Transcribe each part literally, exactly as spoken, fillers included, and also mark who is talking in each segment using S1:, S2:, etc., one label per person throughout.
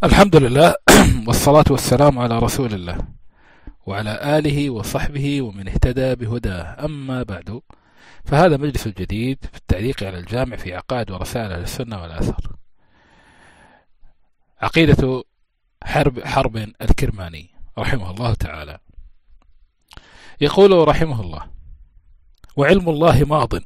S1: الحمد لله والصلاة والسلام على رسول الله وعلى آله وصحبه ومن اهتدى بهداه. أما بعد، فهذا مجلس جديد في التعليق على الجامع في عقائد ورسائل أهل السنة والآثار. عقيدة حرب حرب الكرماني رحمه الله تعالى يقول رحمه الله: وعلم الله ماض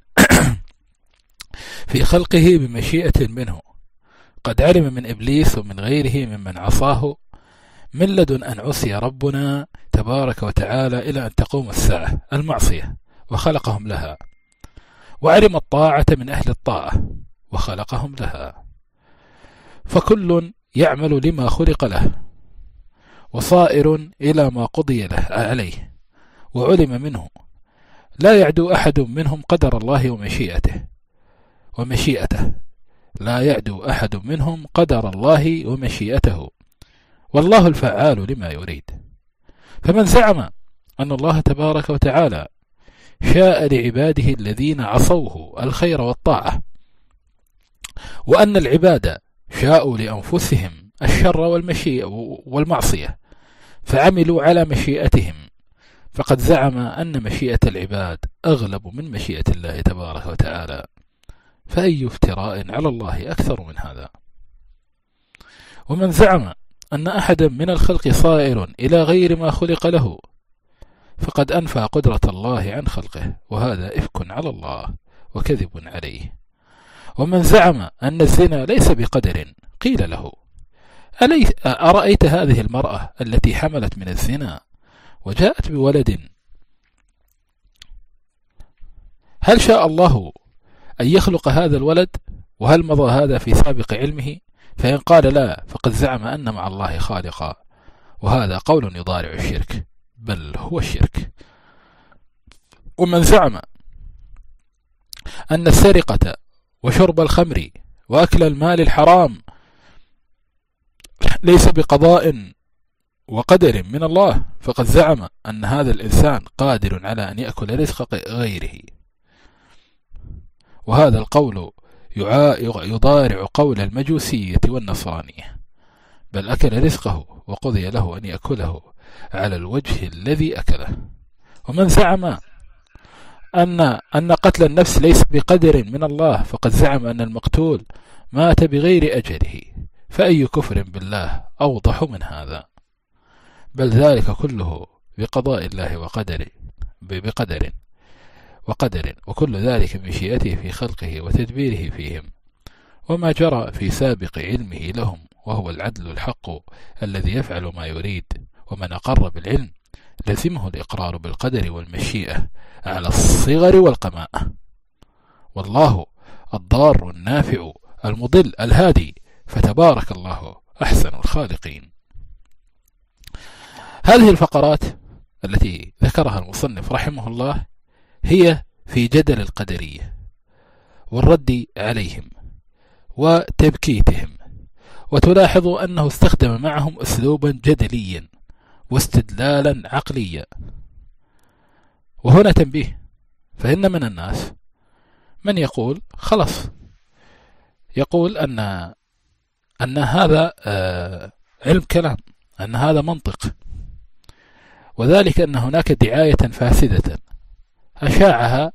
S1: في خلقه بمشيئة منه، قد علم من إبليس ومن غيره ممن عصاه من لدن أن عصي ربنا تبارك وتعالى إلى أن تقوم الساعة المعصية وخلقهم لها، وعلم الطاعة من أهل الطاعة وخلقهم لها، فكل يعمل لما خلق له وصائر إلى ما قضي له عليه، وعلم منه لا يعدو أحد منهم قدر الله ومشيئته ومشيئته لا يعدو أحد منهم قدر الله ومشيئته، والله الفعال لما يريد. فمن زعم أن الله تبارك وتعالى شاء لعباده الذين عصوه الخير والطاعة، وأن العباد شاءوا لأنفسهم الشر والمشيئة والمعصية فعملوا على مشيئتهم، فقد زعم أن مشيئة العباد أغلب من مشيئة الله تبارك وتعالى، فأي افتراء على الله أكثر من هذا؟ ومن زعم أن أحدا من الخلق صائر إلى غير ما خلق له فقد أنفى قدرة الله عن خلقه، وهذا إفك على الله وكذب عليه. ومن زعم أن الزنا ليس بقدر قيل له: أرأيت هذه المرأة التي حملت من الزنا وجاءت بولد، هل شاء الله أن يخلق هذا الولد؟ وهل مضى هذا في سابق علمه؟ فإن قال لا فقد زعم أن مع الله خالقا، وهذا قول يضارع الشرك، بل هو الشرك. ومن زعم أن السرقة وشرب الخمر وأكل المال الحرام ليس بقضاء وقدر من الله فقد زعم أن هذا الإنسان قادر على أن يأكل رزق غيره، وهذا القول يضارع قول المجوسية والنصرانية، بل أكل رزقه وقضي له أن يأكله على الوجه الذي أكله. ومن زعم أن أن قتل النفس ليس بقدر من الله فقد زعم أن المقتول مات بغير أجله، فأي كفر بالله أوضح من هذا؟ بل ذلك كله بقضاء الله وقدره بقدر وقدر وكل ذلك بمشيئته في خلقه وتدبيره فيهم، وما جرى في سابق علمه لهم، وهو العدل الحق الذي يفعل ما يريد. ومن أقر بالعلم لزمه الإقرار بالقدر والمشيئة على الصغر والقماء، والله الضار النافع المضل الهادي، فتبارك الله أحسن الخالقين. هذه الفقرات التي ذكرها المصنف رحمه الله هي في جدل القدرية والرد عليهم وتبكيتهم، وتلاحظ أنه استخدم معهم أسلوبا جدليا واستدلالا عقليا. وهنا تنبيه، فإن من الناس من يقول خلص يقول أن أن هذا علم كلام، أن هذا منطق، وذلك أن هناك دعاية فاسدة أشاعها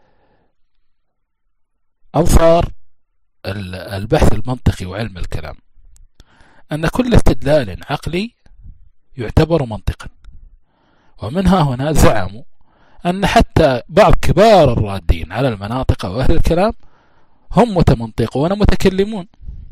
S1: أنصار البحث المنطقي وعلم الكلام، أن كل استدلال عقلي يعتبر منطقا. ومنها هنا زعموا أن حتى بعض كبار الرادين على المناطق وأهل الكلام هم متمنطقون متكلمون،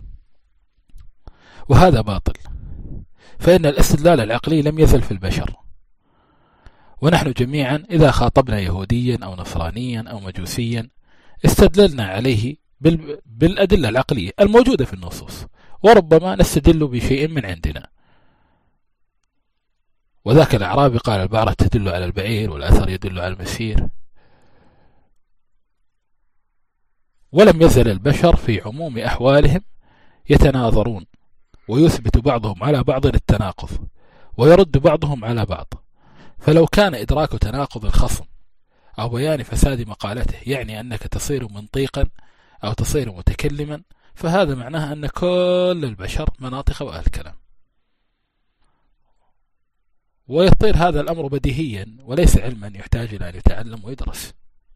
S1: وهذا باطل، فإن الاستدلال العقلي لم يزل في البشر، ونحن جميعا إذا خاطبنا يهوديا أو نصرانيا أو مجوسيا استدللنا عليه بالأدلة العقلية الموجودة في النصوص، وربما نستدل بشيء من عندنا. وذاك الأعرابي قال: البعرة تدل على البعير والأثر يدل على المسير. ولم يزل البشر في عموم أحوالهم يتناظرون، ويثبت بعضهم على بعض التناقض، ويرد بعضهم على بعض. فلو كان إدراك تناقض الخصم أو بيان فساد مقالته يعني أنك تصير منطيقا أو تصير متكلما، فهذا معناه أن كل البشر مناطق وأهل كلام، ويطير هذا الأمر بديهيا وليس علما يحتاج إلى أن يتعلم ويدرس.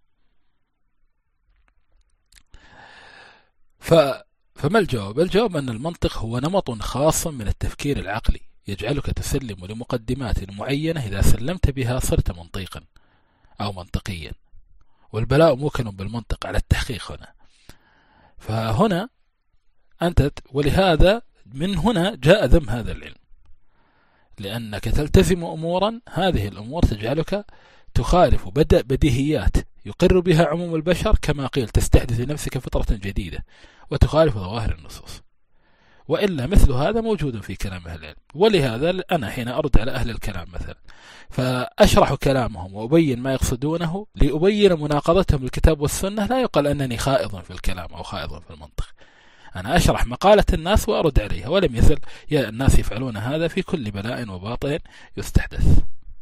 S1: ف... فما الجواب؟ الجواب أن المنطق هو نمط خاص من التفكير العقلي يجعلك تسلم لمقدمات معينة، إذا سلمت بها صرت منطقا أو منطقيا، والبلاء موكل بالمنطق على التحقيق هنا. فهنا أنت، ولهذا من هنا جاء ذم هذا العلم، لأنك تلتزم أمورا هذه الأمور تجعلك تخالف بدء بديهيات يقر بها عموم البشر، كما قيل تستحدث لنفسك فطرة جديدة وتخالف ظواهر النصوص، وإلا مثل هذا موجود في كلام أهل العلم. ولهذا أنا حين أرد على أهل الكلام مثلا فأشرح كلامهم وأبين ما يقصدونه لأبين مناقضتهم للكتاب والسنة، لا يقال أنني خائض في الكلام أو خائض في المنطق، أنا أشرح مقالة الناس وأرد عليها، ولم يزل يا الناس يفعلون هذا في كل بلاء وباطل يستحدث.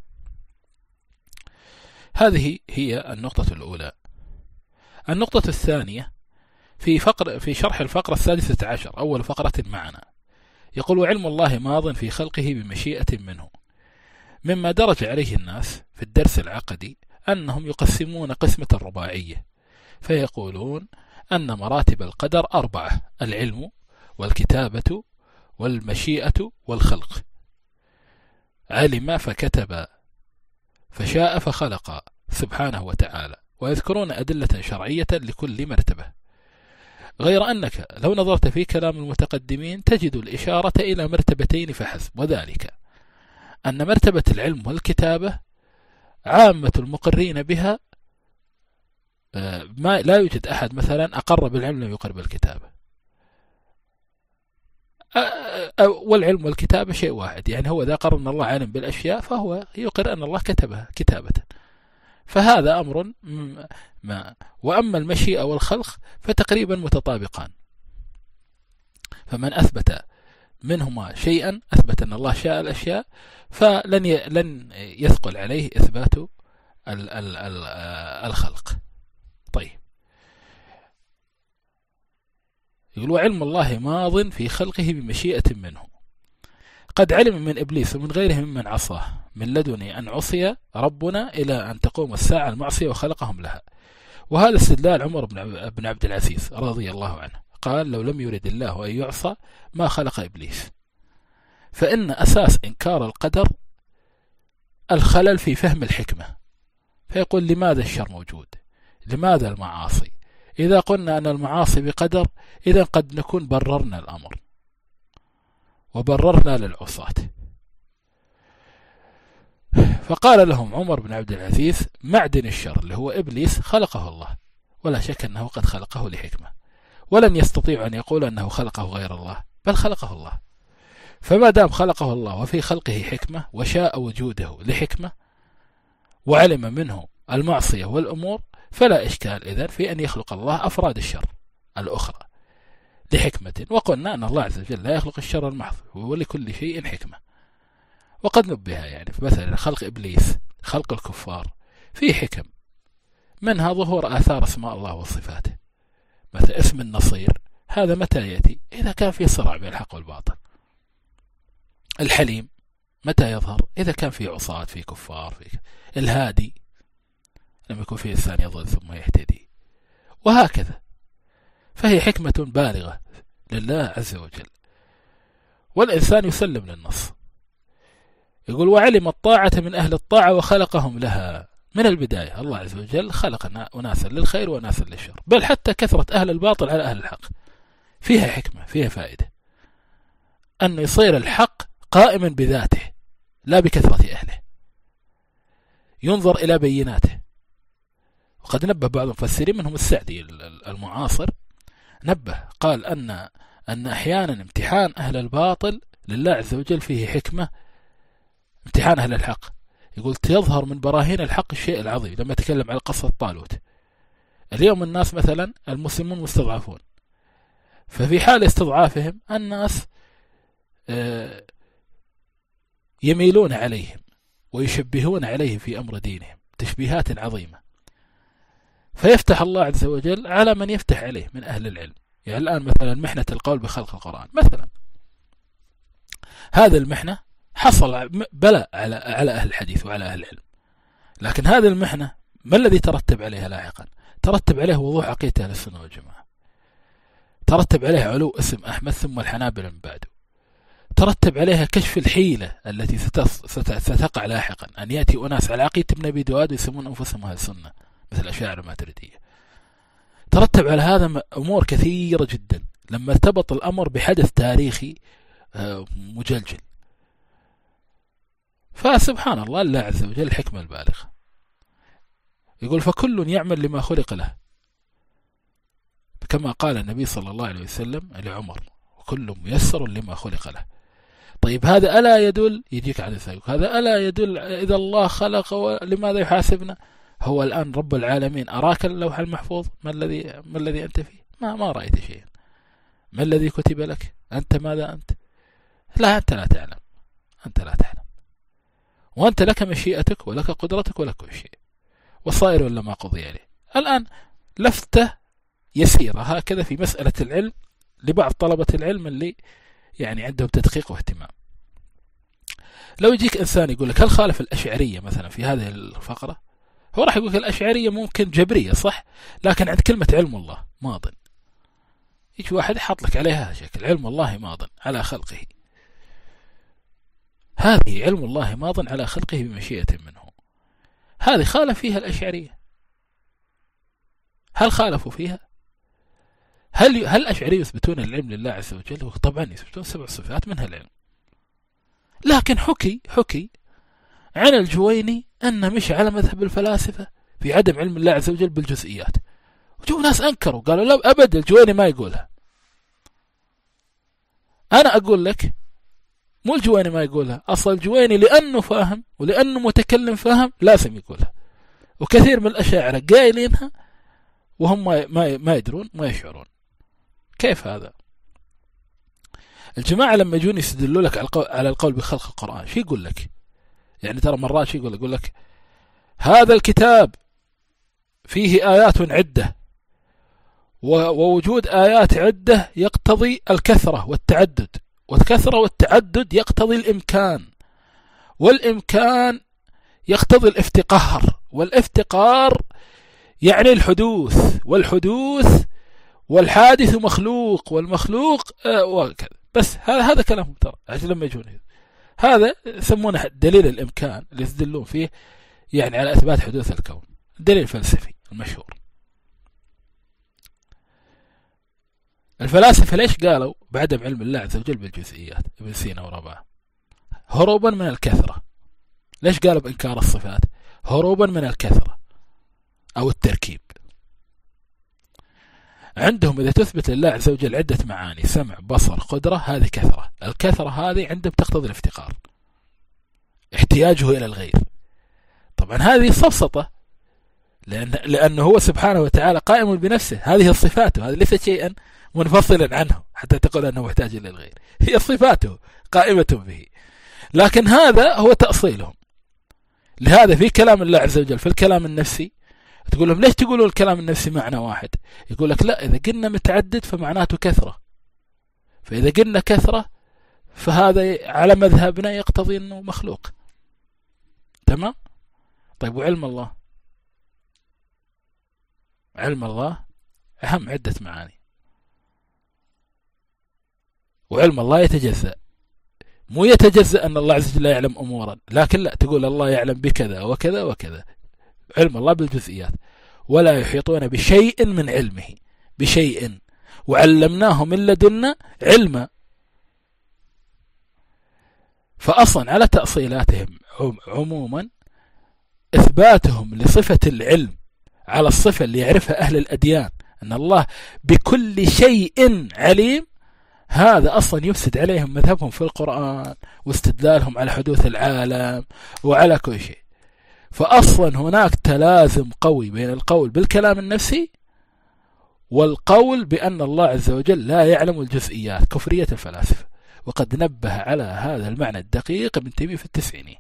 S1: هذه هي النقطة الأولى. النقطة الثانية في فقر في شرح الفقرة السادسة عشر، أول فقرة معنا، يقول: وعلم الله ماض في خلقه بمشيئة منه. مما درج عليه الناس في الدرس العقدي أنهم يقسمون قسمة الرباعية، فيقولون أن مراتب القدر أربعة: العلم والكتابة والمشيئة والخلق. علم فكتب، فشاء فخلق سبحانه وتعالى، ويذكرون أدلة شرعية لكل مرتبة، غير أنك لو نظرت في كلام المتقدمين تجد الإشارة إلى مرتبتين فحسب، وذلك أن مرتبة العلم والكتابة عامة المقرين بها ما لا يوجد أحد مثلا أقر بالعلم لم يقر بالكتابة، والعلم والكتابة شيء واحد، يعني هو إذا قر أن الله علم بالأشياء فهو يقر أن الله كتبها كتابة، فهذا أمر ما. وأما المشيئة والخلق فتقريبا متطابقان، فمن أثبت منهما شيئا أثبت أن الله شاء الأشياء، فلن ي... لن يثقل عليه إثبات ال... ال... ال... الخلق. طيب، يقول: وعلم الله ماض في خلقه بمشيئة منه، قد علم من إبليس ومن غيره ممن عصاه من لدن أن عصي ربنا إلى أن تقوم الساعة المعصية وخلقهم لها. وهذا استدلال عمر بن عبد العزيز رضي الله عنه، قال: لو لم يرد الله أن يعصى ما خلق إبليس. فإن أساس إنكار القدر الخلل في فهم الحكمة، فيقول: لماذا الشر موجود؟ لماذا المعاصي؟ إذا قلنا أن المعاصي بقدر، إذا قد نكون بررنا الأمر وبررنا للعصاة. فقال لهم عمر بن عبد العزيز: معدن الشر اللي هو إبليس خلقه الله، ولا شك أنه قد خلقه لحكمة، ولن يستطيع أن يقول أنه خلقه غير الله، بل خلقه الله. فما دام خلقه الله وفي خلقه حكمة وشاء وجوده لحكمة وعلم منه المعصية والأمور، فلا إشكال إذن في أن يخلق الله أفراد الشر الأخرى لحكمة. وقلنا أن الله عز وجل لا يخلق الشر المحض، ولكل شيء حكمة. وقد نبه يعني مثلا خلق إبليس، خلق الكفار في حكم، منها ظهور آثار اسماء الله وصفاته، مثل اسم النصير، هذا متى يأتي؟ إذا كان في صراع بين الحق والباطل. الحليم متى يظهر؟ إذا كان في عصاة، في كفار، في الهادي لما يكون فيه إنسان يضل ثم يهتدي، وهكذا. فهي حكمة بالغة لله عز وجل، والإنسان يسلم للنص. يقول: وعلم الطاعة من أهل الطاعة وخلقهم لها. من البداية الله عز وجل خلق أناسا للخير وأناسا للشر، بل حتى كثرة أهل الباطل على أهل الحق فيها حكمة، فيها فائدة، أن يصير الحق قائما بذاته لا بكثرة أهله، ينظر إلى بيناته. وقد نبه بعض المفسرين منهم السعدي المعاصر، نبه قال أن أن أحيانا امتحان أهل الباطل لله عز وجل فيه حكمة، امتحان أهل الحق. يقول: يظهر من براهين الحق الشيء العظيم. لما تكلم على قصة طالوت، اليوم الناس مثلا المسلمون مستضعفون، ففي حال استضعافهم الناس يميلون عليهم ويشبهون عليهم في أمر دينهم تشبيهات عظيمة، فيفتح الله عز وجل على من يفتح عليه من أهل العلم يعني الآن مثلا محنة القول بخلق القرآن مثلا، هذا المحنة حصل بلاء على على أهل الحديث وعلى أهل العلم، لكن هذه المحنة ما الذي ترتب عليها لاحقا؟ ترتب عليه وضوح عقيدة أهل السنة والجماعة، ترتب عليها علو اسم أحمد ثم الحنابلة من بعده، ترتب عليها كشف الحيلة التي ستقع لاحقا، أن يأتي أناس على عقيدة ابن أبي دواد ويسمون أنفسهم أهل السنة مثل الأشاعرة الماتريدية. ترتب على هذا أمور كثيرة جدا لما ارتبط الأمر بحدث تاريخي مجلجل. فسبحان الله، الله عز وجل الحكمة البالغة يقول فكل يعمل لما خلق له، كما قال النبي صلى الله عليه وسلم لعمر وكل ميسر لما خلق له. طيب هذا ألا يدل، يجيك على ذلك، هذا ألا يدل إذا الله خلق لماذا يحاسبنا؟ هو الآن رب العالمين أراك اللوح المحفوظ، ما الذي ما الذي أنت فيه؟ ما ما رأيت شيئا. ما الذي كتب لك؟ أنت ماذا أنت؟ لا، أنت لا تعلم، أنت لا تعلم، وأنت لك مشيئتك ولك قدرتك ولك كل شيء، والصائر ولا ما قضي عليه. الآن لفتة يسيرة هكذا في مسألة العلم لبعض طلبة العلم اللي يعني عندهم تدقيق واهتمام. لو يجيك إنسان يقول لك هل خالف الأشعرية مثلا في هذه الفقرة؟ هو راح يقول لك الأشعرية ممكن جبرية صح، لكن عند كلمة علم الله ماضٍ، يجي واحد يحط لك عليها شكل علم الله ماضٍ على خلقه، هذه علم الله ماضٍ على خلقه بمشيئة منه، هذه خالف فيها الأشعرية. هل خالفوا فيها؟ هل هل الأشعرية يثبتون العلم لله عز وجل؟ طبعا يثبتون سبع صفات منها العلم، لكن حكي حكي عن الجويني أن مش على مذهب الفلاسفة في عدم علم الله عز وجل بالجزئيات، وجو ناس أنكروا قالوا لا أبدا الجويني ما يقولها. أنا أقول لك مو الجويني ما يقولها، أصل الجويني لأنه فاهم ولأنه متكلم فاهم لازم يقولها، وكثير من الأشاعرة قايلينها وهم ما ما يدرون ما يشعرون. كيف هذا؟ الجماعة لما يجون يستدلوا لك على القول بخلق القرآن شو يقول لك؟ يعني ترى مرات شو يقول؟ يقول لك هذا الكتاب فيه آيات عدة، ووجود آيات عدة يقتضي الكثرة والتعدد، والكثرة والتعدد يقتضي الإمكان، والإمكان يقتضي الافتقار، والافتقار يعني الحدوث، والحدوث والحادث مخلوق، والمخلوق آه وكذا. بس هذا هذا كلامهم ترى عشان لما يجون هذا يسمونه دليل الإمكان اللي يستدلون فيه يعني على إثبات حدوث الكون، الدليل الفلسفي المشهور. الفلاسفة ليش قالوا بعدم علم الله عز وجل بالجزئيات؟ ابن سينا ورباعه هروبا من الكثرة. ليش قالوا بإنكار الصفات؟ هروبا من الكثرة أو التركيب. عندهم إذا تثبت لله عز وجل عدة معاني، سمع بصر قدرة، هذه كثرة. الكثرة هذه عندهم تقتضي الافتقار، احتياجه إلى الغير. طبعا هذه صفصطة، لأن لأنه هو سبحانه وتعالى قائم بنفسه، هذه صفاته، هذه ليست شيئا منفصلا عنه حتى تقول أنه محتاج إلى الغير، هي صفاته قائمة به. لكن هذا هو تأصيلهم. لهذا في كلام الله عز وجل في الكلام النفسي تقول لهم ليش تقولوا الكلام النفسي معنى واحد؟ يقول لك لا، إذا قلنا متعدد فمعناته كثرة، فإذا قلنا كثرة فهذا على مذهبنا يقتضي أنه مخلوق. تمام؟ طيب وعلم الله؟ علم الله أهم عدة معاني، وعلم الله يتجزأ، مو يتجزأ أن الله عز وجل يعلم أمورا، لكن لا، تقول الله يعلم بكذا وكذا وكذا. علم الله بالجزئيات. ولا يحيطون بشيء من علمه، بشيء، وعلمناه من لدنا علما. فأصلا على تأصيلاتهم عموما إثباتهم لصفة العلم على الصفة اللي يعرفها أهل الأديان أن الله بكل شيء عليم، هذا أصلا يفسد عليهم مذهبهم في القرآن واستدلالهم على حدوث العالم وعلى كل شيء. فأصلا هناك تلازم قوي بين القول بالكلام النفسي والقول بأن الله عز وجل لا يعلم الجزئيات، كفرية الفلاسفة. وقد نبه على هذا المعنى الدقيق ابن تيمية في التسعينية.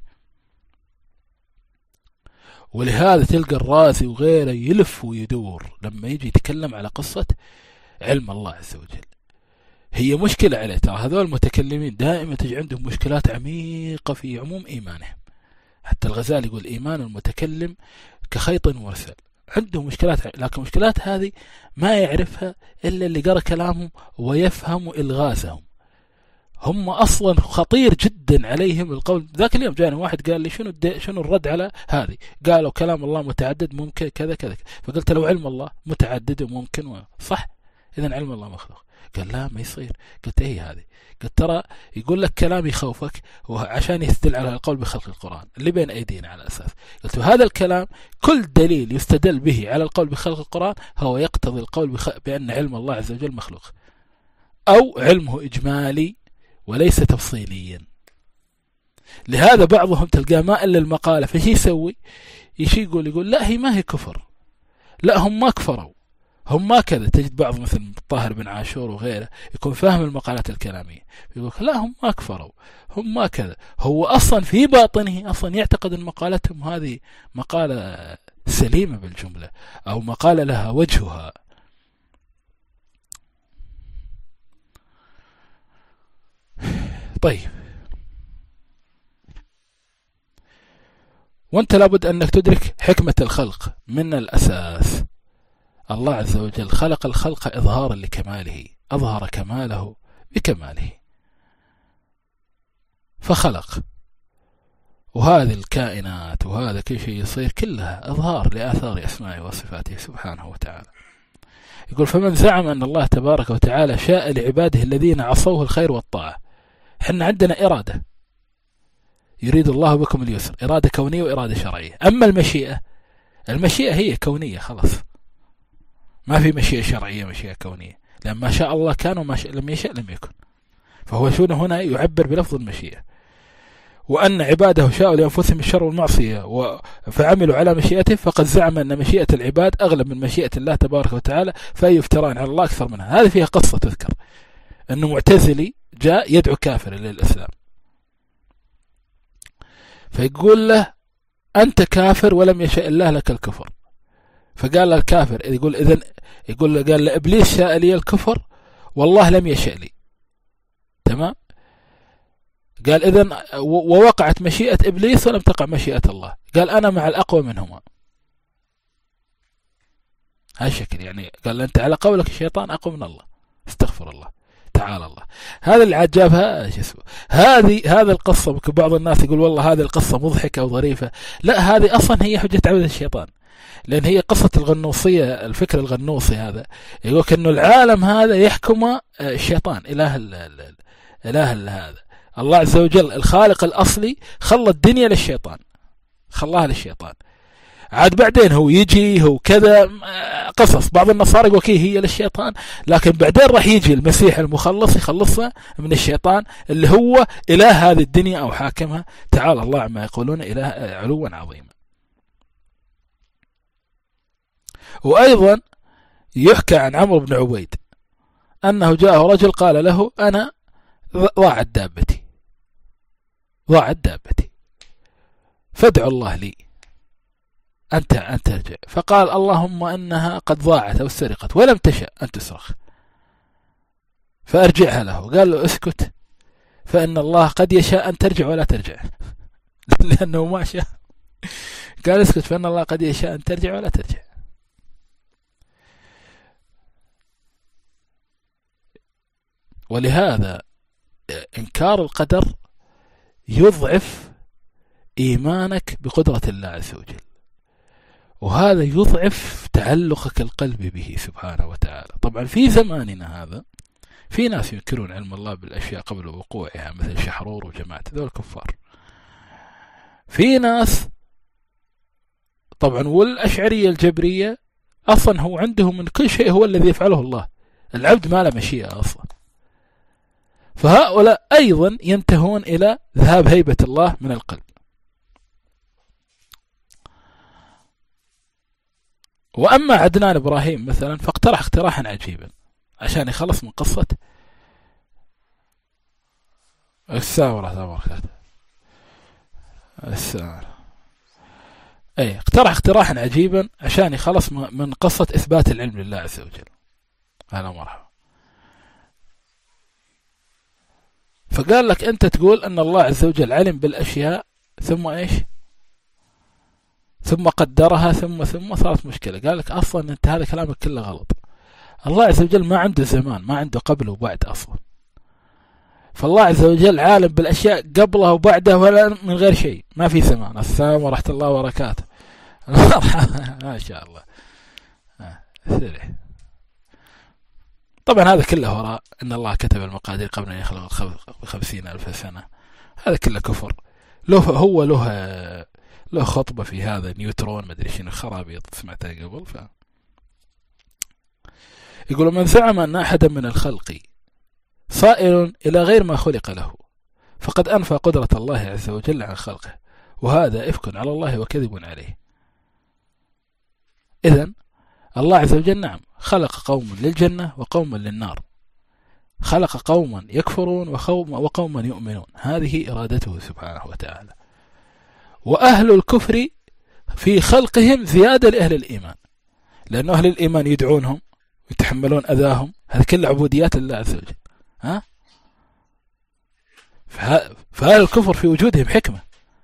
S1: ولهذا تلقى الرازي وغيره يلف ويدور لما يجي يتكلم على قصة علم الله عز وجل. هي مشكلة عليه. ترى هذول المتكلمين دائما تجي عندهم مشكلات عميقة في عموم إيمانهم. حتى الغزالي يقول إيمان المتكلم كخيط مرسل. عندهم مشكلات، لكن المشكلات هذه ما يعرفها إلا اللي قرأ كلامهم ويفهم إلغازهم. هم أصلا خطير جدا عليهم القول. ذاك اليوم جاني واحد قال لي شنو شنو الرد على هذه؟ قالوا كلام الله متعدد ممكن كذا كذا. فقلت له علم الله متعدد وممكن صح، إذن علم الله مخلوق. قال لا ما يصير. قلت ايه هذه؟ قلت ترى يقول لك كلام يخوفك وعشان يستدل على القول بخلق القرآن اللي بين أيدينا على أساس. قلت هذا الكلام كل دليل يستدل به على القول بخلق القرآن هو يقتضي القول بخ... بأن علم الله عز وجل مخلوق، أو علمه إجمالي وليس تفصيليا. لهذا بعضهم تلقاه ما إلا المقالة، فشي يسوي؟ يشي يقول يقول لا هي ما هي كفر، لا هم ما كفروا، هم ما كذا. تجد بعض مثل طاهر بن عاشور وغيره يكون فاهم المقالات الكلامية، يقول لا هم ما كفروا، هم ما كذا. هو أصلا في باطنه أصلا يعتقد أن مقالتهم هذه مقالة سليمة بالجملة، أو مقالة لها وجهها. طيب، وانت لابد أنك تدرك حكمة الخلق من الأساس. الله عز وجل خلق الخلق إظهارا لكماله، أظهر كماله بكماله فخلق. وهذه الكائنات وهذا كل شيء يصير كلها إظهار لآثار أسمائه وصفاته سبحانه وتعالى. يقول فمن زعم أن الله تبارك وتعالى شاء لعباده الذين عصوه الخير والطاعة. حنا عندنا إرادة، يريد الله بكم اليسر، إرادة كونية وإرادة شرعية. أما المشيئة، المشيئة هي كونية خلاص، ما في مشيئة شرعية مشيئة كونية، لأن ما شاء الله كان وما شاء لم يشاء لم يكن. فهو شنو هنا يعبر بلفظ المشيئة. وأن عباده شاءوا لأنفسهم الشر والمعصية فعملوا على مشيئته، فقد زعم أن مشيئة العباد أغلب من مشيئة الله تبارك وتعالى، فأي يفتران على الله أكثر منها. هذه فيها قصة تذكر أنه معتزلي جاء يدعو كافر للإسلام، فيقول له أنت كافر ولم يشاء الله لك الكفر. فقال له الكافر يقول إذن يقول له قال لإبليس شاء لي الكفر والله لم يشاء لي. تمام؟ قال إذن ووقعت مشيئة إبليس ولم تقع مشيئة الله. قال أنا مع الأقوى منهما. هالشكل يعني. قال أنت على قولك الشيطان أقوى من الله، استغفر الله تعالى الله. هذا اللي عاد جابها هذه هذا القصة. بعض الناس يقول والله هذه القصة مضحكة وظريفة. لا، هذه أصلا هي حجة عبادة الشيطان، لأن هي قصة الغنوصية. الفكر الغنوصي هذا يقول أنه العالم هذا يحكم الشيطان، إله ال إله هذا. الله عز وجل الخالق الأصلي خلى الدنيا للشيطان، خلاها للشيطان. عاد بعدين هو يجي هو كذا قصص. بعض النصارى يقول هي للشيطان، لكن بعدين راح يجي المسيح المخلص يخلصها من الشيطان اللي هو إله هذه الدنيا أو حاكمها. تعالى الله عما يقولون إله علوا عظيما. وأيضا يحكى عن عمرو بن عبيد أنه جاءه رجل قال له أنا ضاعت دابتي ضاعت دابتي فادعوا الله لي أنت أن ترجع. فقال اللهم أنها قد ضاعت أو سرقت ولم تشأ أن تسرق فأرجعها له. قال له اسكت فإن الله قد يشاء أن ترجع ولا ترجع لأنه ما شاء. قال اسكت فإن الله قد يشاء أن ترجع ولا ترجع. ولهذا إنكار القدر يضعف إيمانك بقدرة الله عز وجل، وهذا يضعف تعلقك القلب به سبحانه وتعالى. طبعا في زماننا هذا في ناس ينكرون علم الله بالأشياء قبل وقوعها مثل شحرور وجماعة ذول الكفار. في ناس طبعا والأشعرية الجبرية أصلا هو عندهم من كل شيء هو الذي يفعله الله، العبد ما له مشيئة أصلا. فهؤلاء أيضا ينتهون إلى ذهاب هيبة الله من القلب. وأما عدنان إبراهيم مثلا فاقترح اقتراحا عجيبا عشان يخلص من قصة الساورة الساورة أي اقترح اقتراحا عجيبا عشان يخلص من قصة إثبات العلم لله عز وجل. هلا مرحبا. فقال لك أنت تقول أن الله عز وجل علم بالأشياء ثم إيش ثم قدرها ثم ثم صارت مشكلة. قال لك أصلا أنت هذا كلامك كله غلط. الله عز وجل ما عنده زمان، ما عنده قبل وبعد أصلا. فالله عز وجل عالم بالأشياء قبلها وبعدها ولا من غير شيء، ما في زمان. السلام ورحمة الله وبركاته. ما شاء الله. سريع. طبعا هذا كله وراء أن الله كتب المقادير قبل أن يخلق بخمسين ألف سنة. هذا كله كفر. له هو له له خطبة في هذا نيوترون ما أدري شنو خرابيط سمعتها قبل. ف يقول من زعم أن أحدا من الخلق صائر إلى غير ما خلق له فقد أنفى قدرة الله عز وجل عن خلقه، وهذا إفك على الله وكذب عليه. إذن الله عز وجل نعم خلق قوم للجنة وقوم للنار، خلق قوما يكفرون وقوما يؤمنون، هذه إرادته سبحانه وتعالى. وأهل الكفر في خلقهم زيادة لأهل الإيمان، لأن أهل الإيمان يدعونهم ويتحملون أذاهم، هذه كل عبوديات الله عز وجل. ها؟ فأهل الكفر في وجودهم حكمة.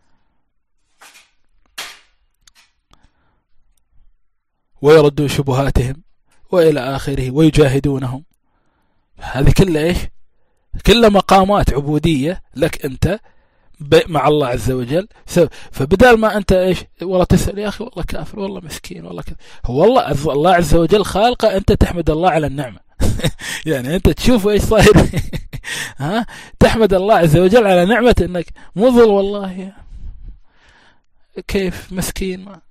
S1: ويردون شبهاتهم وإلى آخره ويجاهدونهم، هذه كلها إيش؟ كلها مقامات عبودية لك أنت مع الله عز وجل. فبدال ما أنت إيش والله تسأل يا أخي والله كافر والله مسكين والله كذا، هو الله الله عز وجل خالقه، أنت تحمد الله على النعمة. يعني أنت تشوف إيش صاير. ها تحمد الله عز وجل على نعمة أنك مظل والله كيف مسكين. ما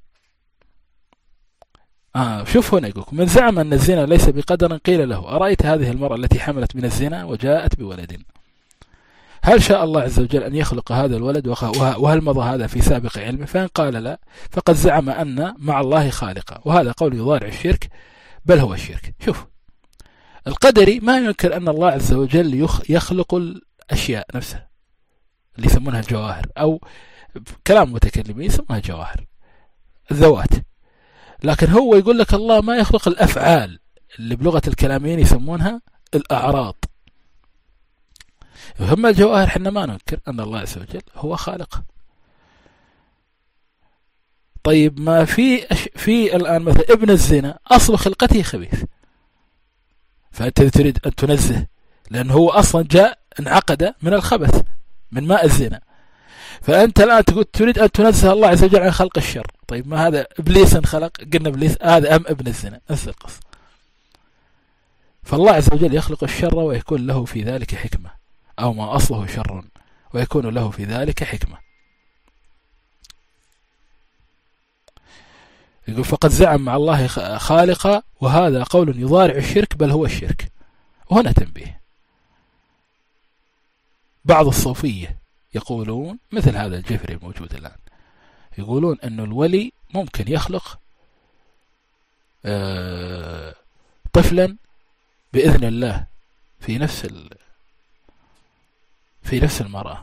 S1: آه شوف هنا يقول من زعم أن الزنا ليس بقدر قيل له أرأيت هذه المرأة التي حملت من الزنا وجاءت بولد، هل شاء الله عز وجل أن يخلق هذا الولد وهل مضى هذا في سابق علمه؟ فإن قال لا فقد زعم أن مع الله خالقا، وهذا قول يضارع الشرك بل هو الشرك. شوف القدري ما ينكر أن الله عز وجل يخلق الأشياء نفسها اللي يسمونها الجواهر، أو كلام متكلمين يسمونها جواهر الذوات، لكن هو يقول لك الله ما يخلق الأفعال اللي بلغة الكلاميين يسمونها الأعراض. هم الجواهر حنا ما ننكر أن الله عز وجل هو خالق. طيب ما في في الآن مثلا ابن الزنا أصل خلقته خبيث، فأنت تريد أن تنزه لأنه هو أصلا جاء انعقد من الخبث من ماء الزنا، فأنت الآن تقول تريد أن تنزه الله عز وجل عن خلق الشر. طيب ما هذا إبليس انخلق، قلنا إبليس هذا أم ابن الزنا، نفس القصة. فالله عز وجل يخلق الشر ويكون له في ذلك حكمة، أو ما أصله شر ويكون له في ذلك حكمة. يقول فقد زعم مع الله خالقا، وهذا قول يضارع الشرك بل هو الشرك. وهنا تنبيه، بعض الصوفية يقولون مثل هذا الجفري الموجود الآن، يقولون أن الولي ممكن يخلق طفلا بإذن الله في نفس في نفس المرأة،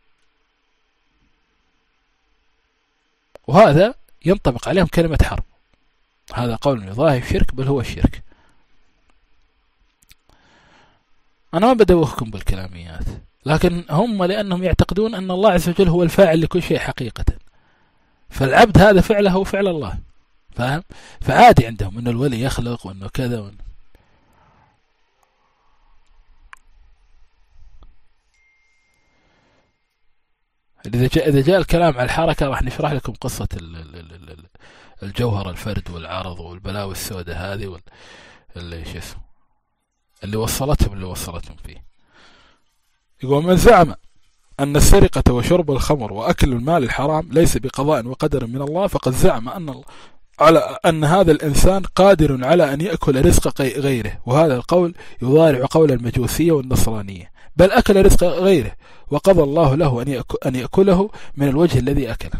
S1: وهذا ينطبق عليهم كلمة حرب. هذا قول يضاهي الشرك بل هو الشرك. أنا ما بدوخكم بالكلاميات، لكن هم لأنهم يعتقدون أن الله عز وجل هو الفاعل لكل شيء حقيقة، فالعبد هذا فعله هو فعل الله، فاهم؟ فعادي عندهم أن الولي يخلق وأنه كذا وأنه. إذا جاء إذا جاء الكلام على الحركة راح نشرح لكم قصة الجوهر الفرد والعرض والبلاوي السوداء هذه واللي شو اسمه اللي وصلتهم اللي وصلتهم فيه. يقول من زعم أن السرقة وشرب الخمر وأكل المال الحرام ليس بقضاء وقدر من الله فقد زعم أن الله على أن هذا الإنسان قادر على أن يأكل رزق غيره، وهذا القول يضارع قول المجوسية والنصرانية، بل أكل رزق غيره وقضى الله له أن يأكله من الوجه الذي أكله.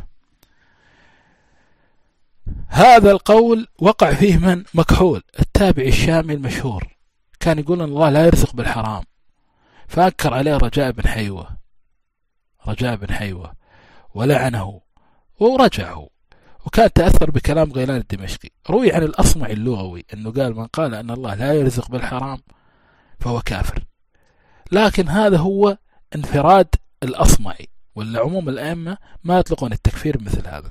S1: هذا القول وقع فيه من مكحول التابعي الشامي المشهور، كان يقول أن الله لا يرزق بالحرام، فأنكر عليه رجاء بن حيوة رجاء بن حيوة ولعنه ورجعه، وكان تأثر بكلام غيلان الدمشقي. روي عن الأصمعي اللغوي أنه قال من قال أن الله لا يرزق بالحرام فهو كافر، لكن هذا هو انفراد الأصمعي، ولا عموم الأئمة ما يطلقون التكفير مثل هذا.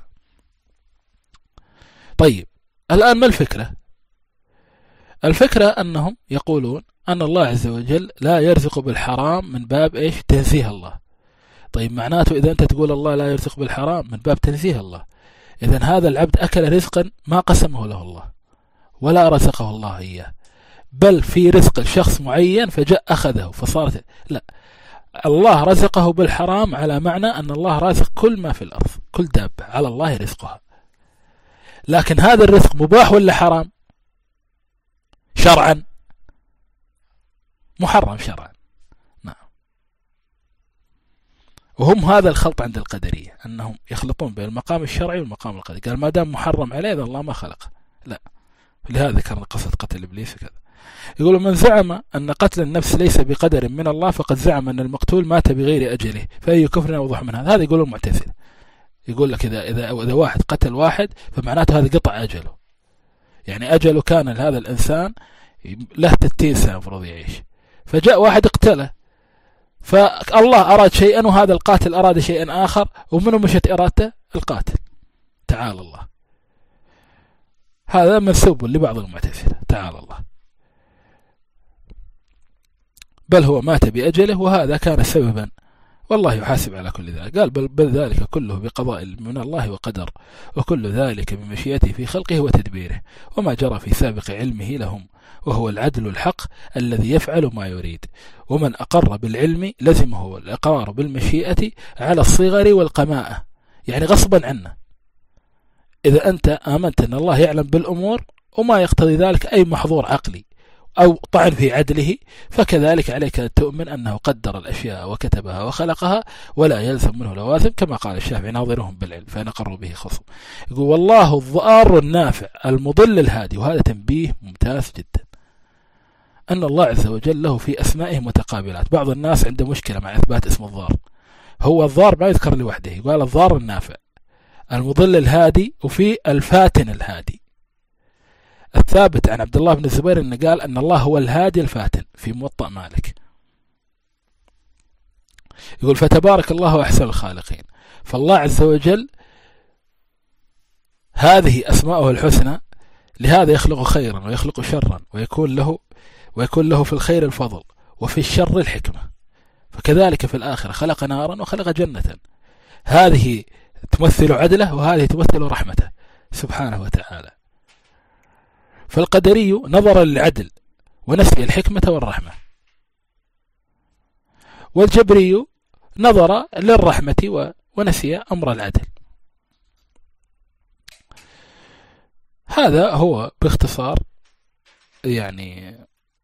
S1: طيب الآن ما الفكرة؟ الفكرة أنهم يقولون أن الله عز وجل لا يرزق بالحرام من باب إيش؟ تنزيه الله. طيب معناته إذا أنت تقول الله لا يرزق بالحرام من باب تنزيه الله، إذن هذا العبد أكل رزقا ما قسمه له الله ولا رزقه الله إياه، بل في رزق الشخص معين فجاء أخذه فصارت لا، الله رزقه بالحرام على معنى أن الله رازق كل ما في الأرض، كل دابة على الله رزقها. لكن هذا الرزق مباح ولا حرام؟ شرعا محرم شرعا. نعم. وهم هذا الخلط عند القدرية، أنهم يخلطون بين المقام الشرعي والمقام القدري. قال ما دام محرم عليه إذا الله ما خلقه، لا. لهذا ذكرنا قصة قتل إبليس وكذا. يقول من زعم أن قتل النفس ليس بقدر من الله فقد زعم أن المقتول مات بغير أجله فأي كفر أوضح من هذا. هذا يقول المعتزلة، يقول لك إذا إذا إذا واحد قتل واحد فمعناته هذا قطع أجله، يعني أجله كان لهذا الإنسان له ستين سنة المفروض يعيش، فجاء واحد اقتله، فالله أراد شيئا وهذا القاتل أراد شيئا آخر، ومنه مشت إرادته؟ القاتل. تعالى الله. هذا منسوب لبعض المعتزلة، تعالى الله. بل هو مات بأجله وهذا كان سببا والله يحاسب على كل ذلك. قال بل, بل ذلك كله بقضاء من الله وقدر، وكل ذلك بمشيئته في خلقه وتدبيره، وما جرى في سابق علمه لهم، وهو العدل الحق الذي يفعل ما يريد. ومن أقر بالعلم لزمه الإقرار بالمشيئة على الصغر والقماءة، يعني غصبا عنه. إذا أنت آمنت أن الله يعلم بالأمور وما يقتضي ذلك أي محظور عقلي أو طعن في عدله، فكذلك عليك أن تؤمن أنه قدر الأشياء وكتبها وخلقها ولا يلزم منه لوازم، كما قال الشافعي ناظرهم بالعلم فإن أقروا به خصم. يقول والله الضار النافع المضل الهادي. وهذا تنبيه ممتاز جدا، أن الله عز وجل له في أسمائه متقابلات. بعض الناس عنده مشكلة مع إثبات اسم الضار، هو الضار ما يذكر لوحده، يقال الضار النافع المضل الهادي وفي الفاتن الهادي. الثابت عن عبد الله بن الزبير أنه قال أن الله هو الهادي الفاتن في موطأ مالك. يقول فتبارك الله أحسن الخالقين. فالله عز وجل هذه أسماءه الحسنى، لهذا يخلق خيرا ويخلق شرا، ويكون له ويكون له في الخير الفضل وفي الشر الحكمة. فكذلك في الآخرة خلق نارا وخلق جنة، هذه تمثل عدله وهذه تمثل رحمته سبحانه وتعالى. فالقدري نظر للعدل ونسي الحكمة والرحمة، والجبري نظر للرحمة ونسي أمر العدل. هذا هو باختصار يعني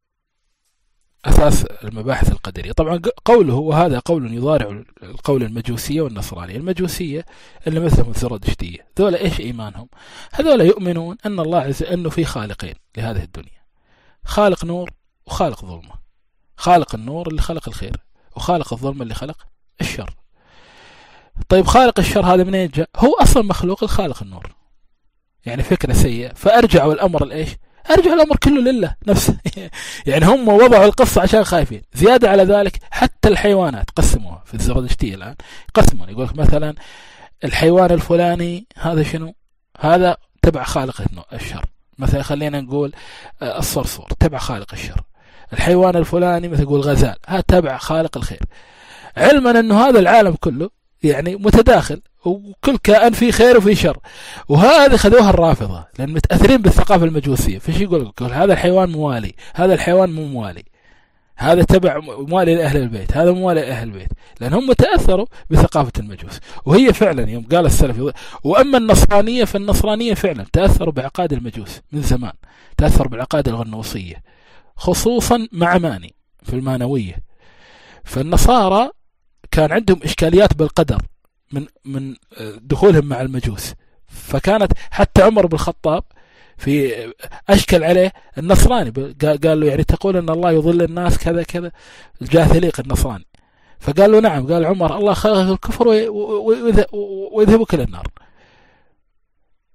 S1: أساس المباحث القدرية. طبعا قوله وهذا قول يضارع القول المجوسية والنصرانية. المجوسية اللي مثلهم الزرادشتية، ذولا إيش إيمانهم؟ هذولا يؤمنون أن الله عز أنه في خالقين لهذه الدنيا، خالق نور وخالق ظلمة. خالق النور اللي خلق الخير، وخالق الظلمة اللي خلق الشر. طيب خالق الشر هذا منين جاء؟ هو أصلا مخلوق الخالق النور، يعني فكرة سيئة. فأرجعوا الأمر الإيش؟ أرجع الأمر كله لله نفسه. يعني هم وضعوا القصة عشان خايفين. زيادة على ذلك حتى الحيوانات قسموها في الزرادشتية الآن، قسمون يقول مثلا الحيوان الفلاني هذا شنو؟ هذا تبع خالق الشر. مثلا خلينا نقول الصرصور تبع خالق الشر. الحيوان الفلاني مثل يقول غزال هذا تبع خالق الخير، علما أنه هذا العالم كله يعني متداخل وكل كائن فيه خير وفيه شر. وهذا خذوها الرافضة لأن متأثرين بالثقافة المجوسية. فش يقول هذا الحيوان موالي، هذا الحيوان مو موالي، هذا تبع موالي لأهل البيت، هذا موالي لأهل البيت، لأنهم متأثروا بثقافة المجوس. وهي فعلا يوم قال السلف. وأما النصرانية فالنصرانية فعلا تأثروا بعقائد المجوس من زمان، تأثروا بالعقائد الغنوصية خصوصا مع ماني في المانوية. فالنصارى كان عندهم إشكاليات بالقدر من من دخولهم مع المجوس. فكانت حتى عمر بن الخطاب في أشكل عليه النصراني، قال له يعني تقول أن الله يضل الناس كذا كذا، الجاثليق النصراني. فقال له نعم. قال عمر الله خلق الكفر ويذهبك إلى النار.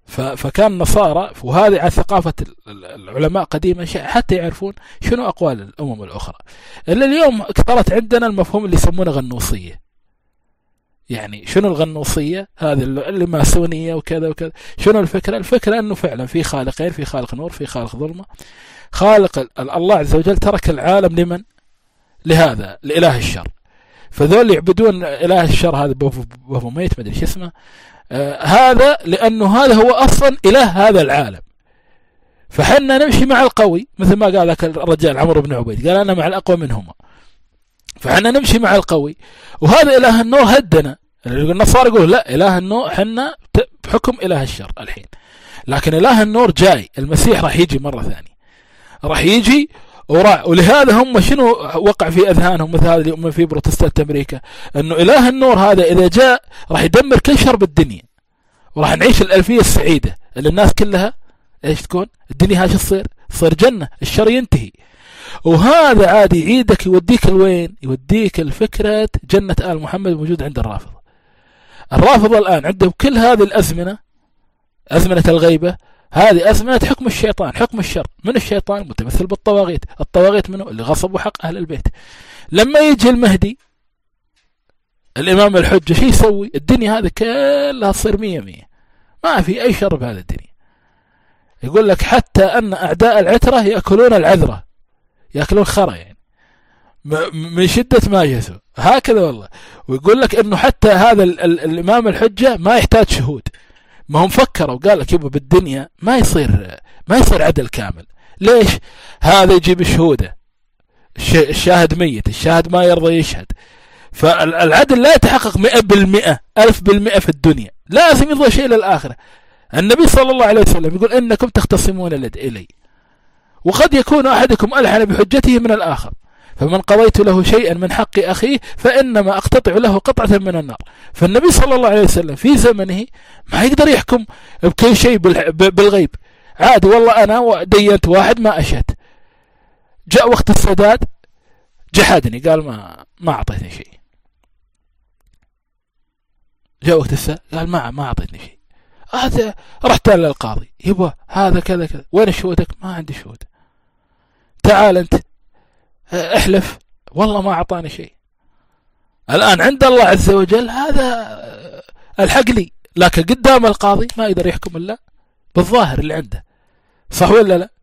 S1: فكان النصارى، وهذه على ثقافة العلماء قديما حتى يعرفون شنو أقوال الأمم الأخرى. إلا اليوم اكثرت عندنا المفهوم اللي يسمونه غنوصية. يعني شنو الغنوصية؟ هذه اللي ماسونية وكذا وكذا. شنو الفكرة؟ الفكرة أنه فعلا في خالقين، في خالق نور، في خالق ظلمة. خالق الله عز وجل ترك العالم لمن؟ لهذا لإله الشر. فذول يعبدون إله الشر، هذا بوفوميت ما أدري شو اسمه، آه هذا لأنه هذا هو أصلا إله هذا العالم. فحنا نمشي مع القوي، مثل ما قال لك الرجال عمرو بن عبيد، قال أنا مع الأقوى منهما. فحنا نمشي مع القوي، وهذا إله النور هدنا. النصارى يقول لا، إله النور حنا بحكم إله الشر الحين، لكن إله النور جاي، المسيح راح يجي مرة ثانية، راح يجي وراح. ولهذا هم شنو وقع في أذهانهم، مثل هذا اللي يؤمن فيه بروتستانت أمريكا، أنه إله النور هذا إذا جاء راح يدمر كل شر بالدنيا، وراح نعيش الألفية السعيدة اللي الناس كلها إيش تكون؟ الدنيا هاش تصير تصير جنة، الشر ينتهي. وهذا عادي يعيدك يوديك الوين؟ يوديك الفكرة جنة آل محمد موجود عند الرافضة. الرافضة الآن عندهم كل هذه الأزمنة، أزمنة الغيبة، هذه أزمنة حكم الشيطان، حكم الشر. من الشيطان؟ متمثل بالطواغيت. الطواغيت منه؟ اللي غصبوا حق أهل البيت. لما يجي المهدي الإمام الحجة شو يسوي؟ الدنيا هذه كلها تصير مية مية، ما في أي شر بهذا الدنيا. يقول لك حتى أن أعداء العترة يأكلون العذرة، يأكلون خرى يعني من شدة ما يسوا هكذا والله. ويقول لك إنه حتى هذا ال ال الإمام الحجة ما يحتاج شهود. ما هم فكروا وقال لك يبقى بالدنيا ما يصير ما يصير عدل كامل. ليش؟ هذا يجيب الشهودة، الشاهد ميت، الشاهد ما يرضى يشهد. فالعدل لا يتحقق مئة بالمئة ألف بالمئة في الدنيا، لازم يضوى شيء للآخرة. النبي صلى الله عليه وسلم يقول إنكم تختصمون إلي، وقد يكون أحدكم ألحن بحجته من الآخر، فمن قضيت له شيئا من حق أخيه فإنما أقتطع له قطعة من النار. فالنبي صلى الله عليه وسلم في زمنه ما يقدر يحكم بكل شيء بالغيب. عادي والله أنا دينت واحد ما أشهد، جاء وقت السداد جحدني، قال ما ما أعطيتني شيء. جاء وقت السداد قال ما ما أعطيتني شيء. هذا رحت للقاضي، يبا هذا كذا كذا، وين شهودك؟ ما عندي شهود. تعال أنت احلف، والله ما أعطاني شيء. الآن عند الله عز وجل هذا الحق لي، لكن قدام القاضي ما يقدر يحكم إلا بالظاهر اللي عنده، صح ولا لا؟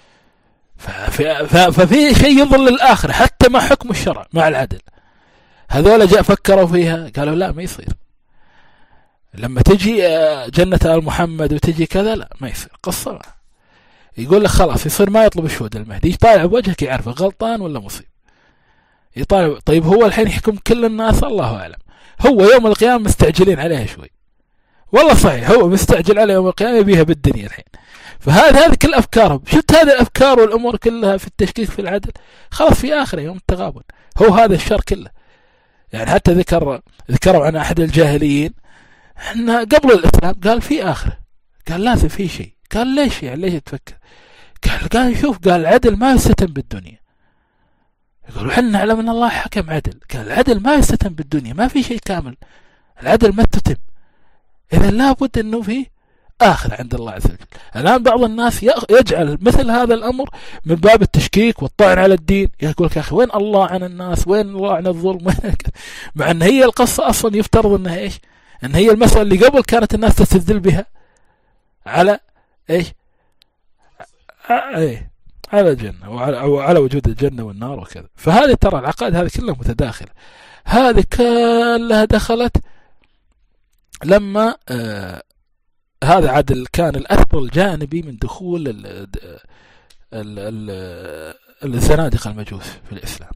S1: ففي شيء يظل الآخر حتى مع حكم الشرع مع العدل. هذول جاء فكروا فيها قالوا لا ما يصير. لما تجي جنة آل محمد وتجي كذا لا ما يصير قصة. يقول لك خلاص يصير ما يطلب الشهود، المهدي يطالع بوجهك يعرفه غلطان ولا مصيب، يطالع. طيب هو الحين يحكم كل الناس؟ الله أعلم. هو يوم القيامة مستعجلين عليها شوي، والله صحيح هو مستعجل على يوم القيامة يبيها بالدنيا الحين. فهذا هذه كل أفكارهم. شفت هذه الأفكار والأمور كلها في التشكيك في العدل، خلاص في آخره يوم التغابن هو هذا الشر كله. يعني حتى ذكر ذكروا عن أحد الجاهليين إحنا قبل الإسلام قال في آخره، قال لازم في شيء. قال ليش يعني ليش تفكر؟ قال قال شوف، قال العدل ما يستتم بالدنيا. يقولوا حنا نعلم أن الله حكم عدل. قال العدل ما يستتم بالدنيا، ما في شيء كامل، العدل ما تتم، إذا لابد أنه فيه آخر عند الله عز وجل. الآن بعض الناس يجعل مثل هذا الأمر من باب التشكيك والطعن على الدين، يقول لك يا أخي وين الله عن الناس، وين الله عن الظلم، مع أن هي القصة أصلا يفترض أنها إيش؟ أن هي المسألة اللي قبل كانت الناس تستدل بها على إيش؟ إيه على الجنة وعلى, وعلى وجود الجنة والنار وكذا. فهذه ترى العقائد هذه كلها متداخلة، هذه كلها دخلت لما آه هذا عدل كان الأثر الجانبي من دخول ال ال ال الزنادقة المجوس في الإسلام.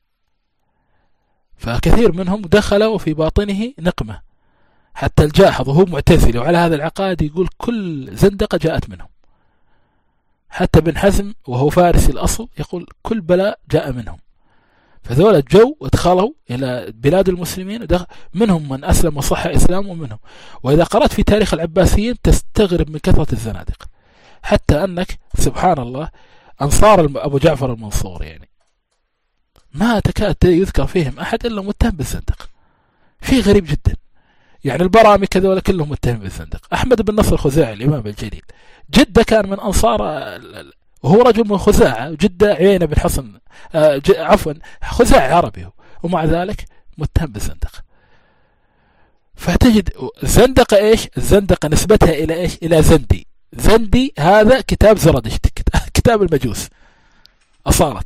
S1: فكثير منهم دخلوا في باطنه نقمة، حتى الجاحظ وهو معتزلي وعلى هذا العقائد يقول كل زندقة جاءت منهم. حتى بن حزم وهو فارسي الأصل يقول كل بلاء جاء منهم. فذولا جو ودخلوا إلى بلاد المسلمين، منهم من أسلم وصح إسلام ومنهم. وإذا قرأت في تاريخ العباسيين تستغرب من كثرة الزنادقة، حتى أنك سبحان الله أنصار أبو جعفر المنصور يعني ما تكاد يذكر فيهم أحد إلا متهم بالزندقة. شيء غريب جدا، يعني البرامي كذول كلهم متهم بالزندقة. أحمد بن نصر الخزاعي الإمام الجليل جدة كان من أنصار، وهو رجل من خزاعة، جدة عيينة بن حصن، عفوا خزاعي عربي، ومع ذلك متهم بالزندقة. فتجد الزندقة إيش؟ الزندقة نسبتها إلى إيش؟ إلى زندي. زندي هذا كتاب زرادشت، كتاب المجوس أصالة.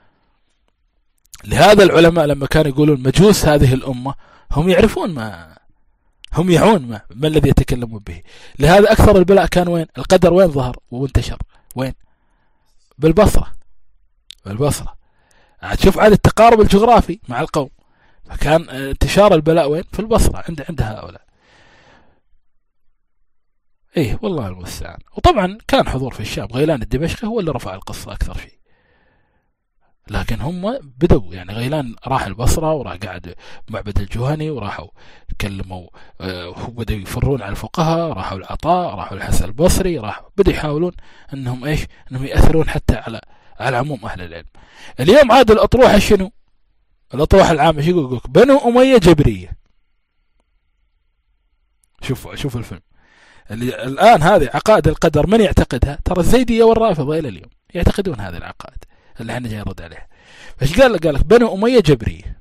S1: لهذا العلماء لما كانوا يقولون مجوس هذه الأمة هم يعرفون ما هم يعون ما, ما الذي يتكلمون به. لهذا أكثر البلاء كان وين؟ القدر وين ظهر وانتشر؟ وين؟ بالبصرة. بالبصرة عاد شوف عاد التقارب الجغرافي مع القوم، فكان انتشار البلاء وين؟ في البصرة عند عند هؤلاء. ايه والله المستعان. وطبعا كان حضور في الشام، غيلان الدمشقي هو اللي رفع القصة أكثر شيء، لكن هم بدوا يعني غيلان راح البصرة وراح قاعد معبد الجهني وراحوا كلموا وبدوا يفرون على الفقهاء، راحوا العطاء، راحوا الحسن البصري، راحوا بدوا يحاولون انهم ايش؟ انهم يأثرون حتى على على عموم اهل العلم. اليوم عاد الاطروحة شنو؟ الاطروحة العامة شو يقول؟ بنو أمية جبرية. شوفوا شوفوا الفيلم. اللي الآن هذه عقائد القدر من يعتقدها؟ ترى الزيدية والرافضة إلى اليوم يعتقدون هذه العقائد اللي احنا جاي نرد عليها. فايش قال لك؟ قال لك بنو أمية جبرية،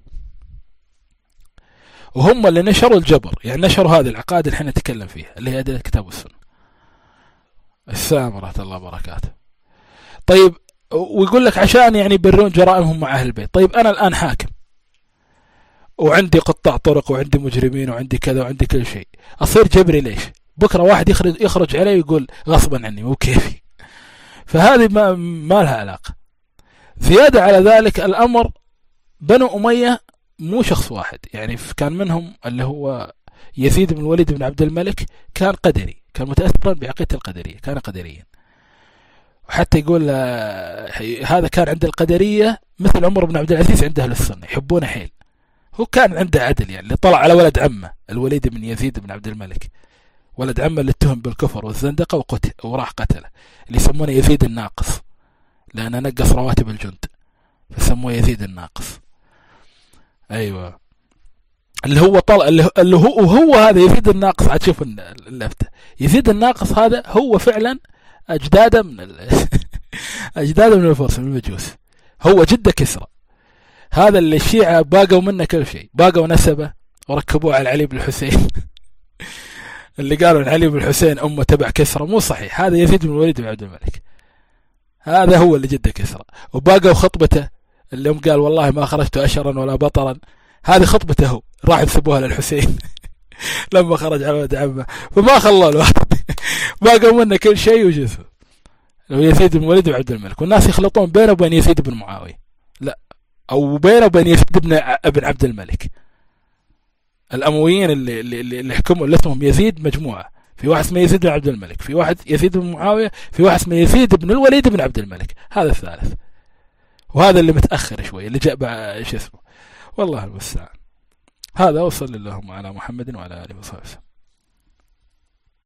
S1: وهم اللي نشروا الجبر، يعني نشروا هذه العقائد اللي احنا نتكلم فيها اللي هي أدلة الكتاب والسنة. السلام ورحمة الله وبركاته. طيب ويقول لك عشان يعني يبررون جرائمهم مع أهل البيت. طيب أنا الآن حاكم وعندي قطاع طرق وعندي مجرمين وعندي كذا وعندي كل شيء، أصير جبري ليش؟ بكرة واحد يخرج يخرج علي ويقول غصبا عني مو كيفي. فهذه ما, ما لها علاقة. زيادة على ذلك الأمر بنو أمية مو شخص واحد، يعني كان منهم اللي هو يزيد بن الوليد بن عبد الملك كان قدري، كان متأثرا بعقيدة القدرية، كان قدريا. وحتى يقول هذا كان عند القدرية مثل عمر بن عبد العزيز عند أهل السنة، يحبونه حيل. هو كان عنده عدل، يعني اللي طلع على ولد عمه الوليد بن يزيد بن عبد الملك، ولد عمه اللي اتهم بالكفر والزندقة وقتل وراح قتله، اللي يسمونه يزيد الناقص لأنه نقص رواتب الجند فسموه يزيد الناقص. أيوة اللي هو طلع اللي هو وهو هذا يزيد الناقص. عاد شوف اللفتة، يزيد الناقص هذا هو فعلا أجداده من أجداده من الفرس من المجوس، هو جد كسرى. هذا اللي الشيعة باقوا منه كل شيء، باقوا نسبه وركبوه على علي بن الحسين اللي قالوا ان علي بن الحسين أمه تبع كسرى مو صحيح، هذا يزيد بن الوليد بن عبد الملك، هذا هو اللي جد كسرى. وباقوا خطبته اللي هم قال والله ما خرجت أشرا ولا بطرا، هذه خطبته هو، راح ينسبوها للحسين لما خرج على ولد عمه، فما خلوا له باقوا منه كل شيء وجزء يزيد بن الوليد بن عبد الملك. والناس يخلطون بينه وبين يزيد بن معاوية، لا، أو بينه وبين يزيد بن ابن عبد الملك. الأمويين اللي اللي اللي حكموا اللي اسمهم يزيد مجموعة، في واحد اسمه يزيد بن عبد الملك، في واحد يزيد بن معاوية، في واحد اسمه يزيد بن الوليد بن عبد الملك، هذا الثالث، وهذا اللي متأخر شوي اللي جاء بعد شو اسمه. والله المستعان. هذا وصلى اللهم على محمد وعلى آله وصحبه.